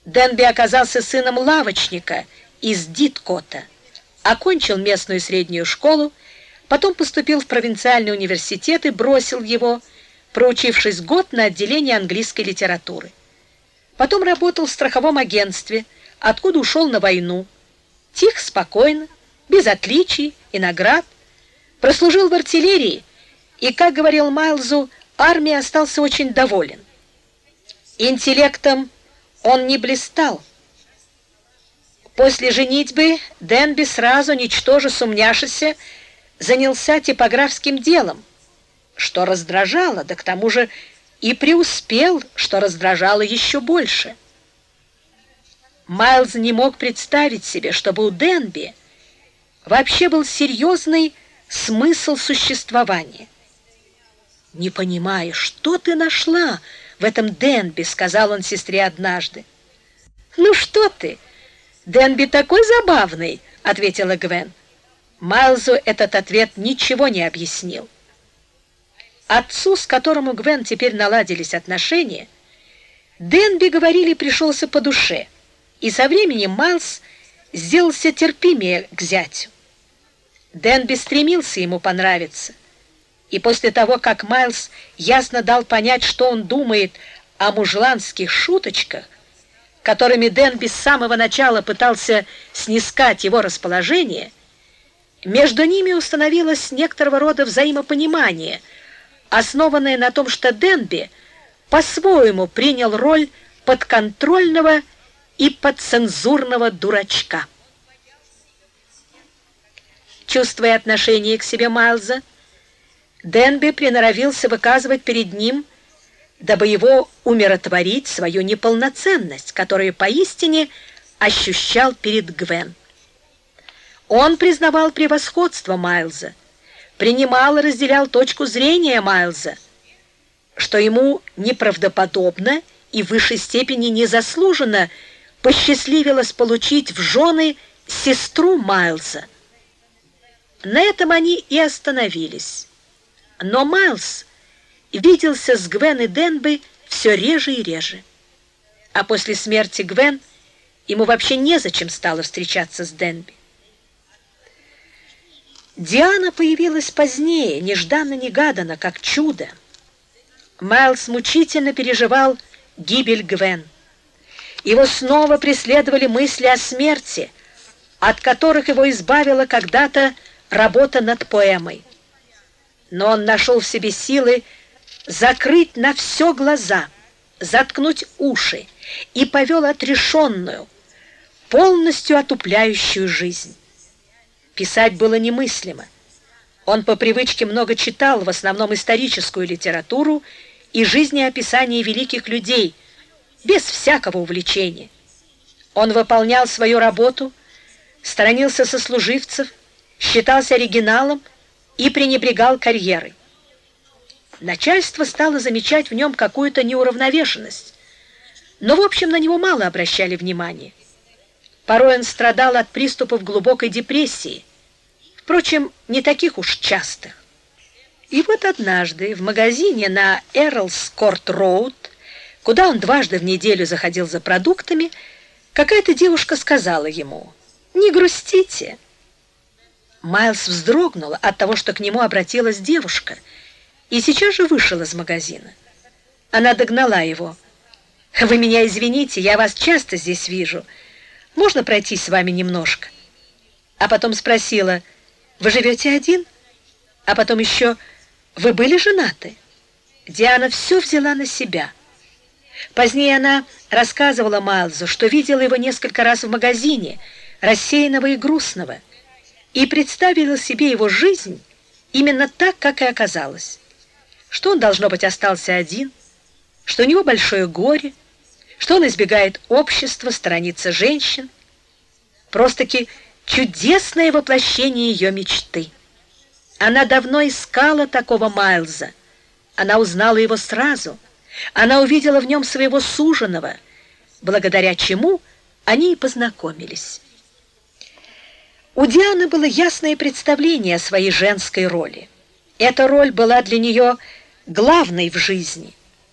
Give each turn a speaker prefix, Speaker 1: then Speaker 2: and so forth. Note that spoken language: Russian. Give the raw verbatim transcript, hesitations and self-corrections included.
Speaker 1: Денби оказался сыном лавочника из Диткота, окончил местную среднюю школу, потом поступил в провинциальный университет и бросил его, проучившись год на отделении английской литературы. Потом работал в страховом агентстве, откуда ушел на войну. Тихо, спокойно, без отличий и наград. Прослужил в артиллерии, и, как говорил Майлзу, армией остался очень доволен. Интеллектом он не блистал. После женитьбы Денби сразу, ничтоже сумняшися, занялся типографским делом, что раздражало, да к тому же и преуспел, что раздражало еще больше. Майлз не мог представить себе, чтобы у Денби вообще был серьезный смысл существования. «Не понимаю, что ты нашла в этом Денби», — сказал он сестре однажды. «Ну что ты, Денби такой забавный», — ответила Гвен. Майлзу этот ответ ничего не объяснил. Отцу, с которым у Гвен теперь наладились отношения, Денби, говорили, пришелся по душе, и со временем Майлз сделался терпимее к зятю. Денби стремился ему понравиться, и после того, как Майлз ясно дал понять, что он думает о мужланских шуточках, которыми Денби с самого начала пытался снискать его расположение, между ними установилось некоторого рода взаимопонимание, основанное на том, что Денби по-своему принял роль подконтрольного и подцензурного дурачка. Чувствуя отношение к себе Майлза, Денби приноровился выказывать перед ним, дабы его умиротворить, свою неполноценность, которую поистине ощущал перед Гвен. Он признавал превосходство Майлза, принимал и разделял точку зрения Майлза, что ему неправдоподобно и в высшей степени незаслуженно посчастливилось получить в жены сестру Майлза. На этом они и остановились. Но Майлз виделся с Гвен и Денби все реже и реже. А после смерти Гвен ему вообще незачем стало встречаться с Денби. Диана появилась позднее, нежданно-негаданно, как чудо. Майлз мучительно переживал гибель Гвен. Его снова преследовали мысли о смерти, от которых его избавила когда-то работа над поэмой. Но он нашел в себе силы закрыть на все глаза, заткнуть уши и повел отрешенную, полностью отупляющую жизнь. Писать было немыслимо. Он по привычке много читал, в основном историческую литературу и жизнеописания великих людей, без всякого увлечения. Он выполнял свою работу, сторонился сослуживцев, считался оригиналом и пренебрегал карьерой. Начальство стало замечать в нем какую-то неуравновешенность, но, в общем, на него мало обращали внимания. Порой он страдал от приступов глубокой депрессии, впрочем, не таких уж частых. И вот однажды в магазине на Эрлс-Корт-Роуд, куда он дважды в неделю заходил за продуктами, какая-то девушка сказала ему: «Не грустите». Майлз вздрогнул от того, что к нему обратилась девушка, и сейчас же вышел из магазина. Она догнала его. «Вы меня извините, я вас часто здесь вижу. Можно пройтись с вами немножко?» А потом спросила: «Вы живете один?» А потом еще: «Вы были женаты?» Диана все взяла на себя. Позднее она рассказывала Майлзу, что видела его несколько раз в магазине, рассеянного и грустного, и представила себе его жизнь именно так, как и оказалось. Что он, должно быть, остался один, что у него большое горе, что он избегает общества, сторонится женщин. Просто-таки чудесное воплощение ее мечты. Она давно искала такого Майлза. Она узнала его сразу. Она увидела в нем своего суженого, благодаря чему они и познакомились. У Дианы было ясное представление о своей женской роли. Эта роль была для нее главной в жизни.